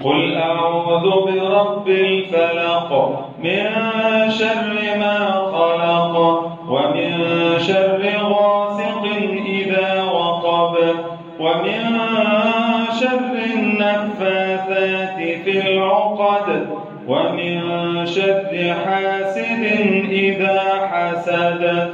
قل أعوذ برب الفلق من شر ما خلق ومن شر غاسق إذا وقب ومن شر النفاثات في العقد ومن شر حاسد إذا حسد.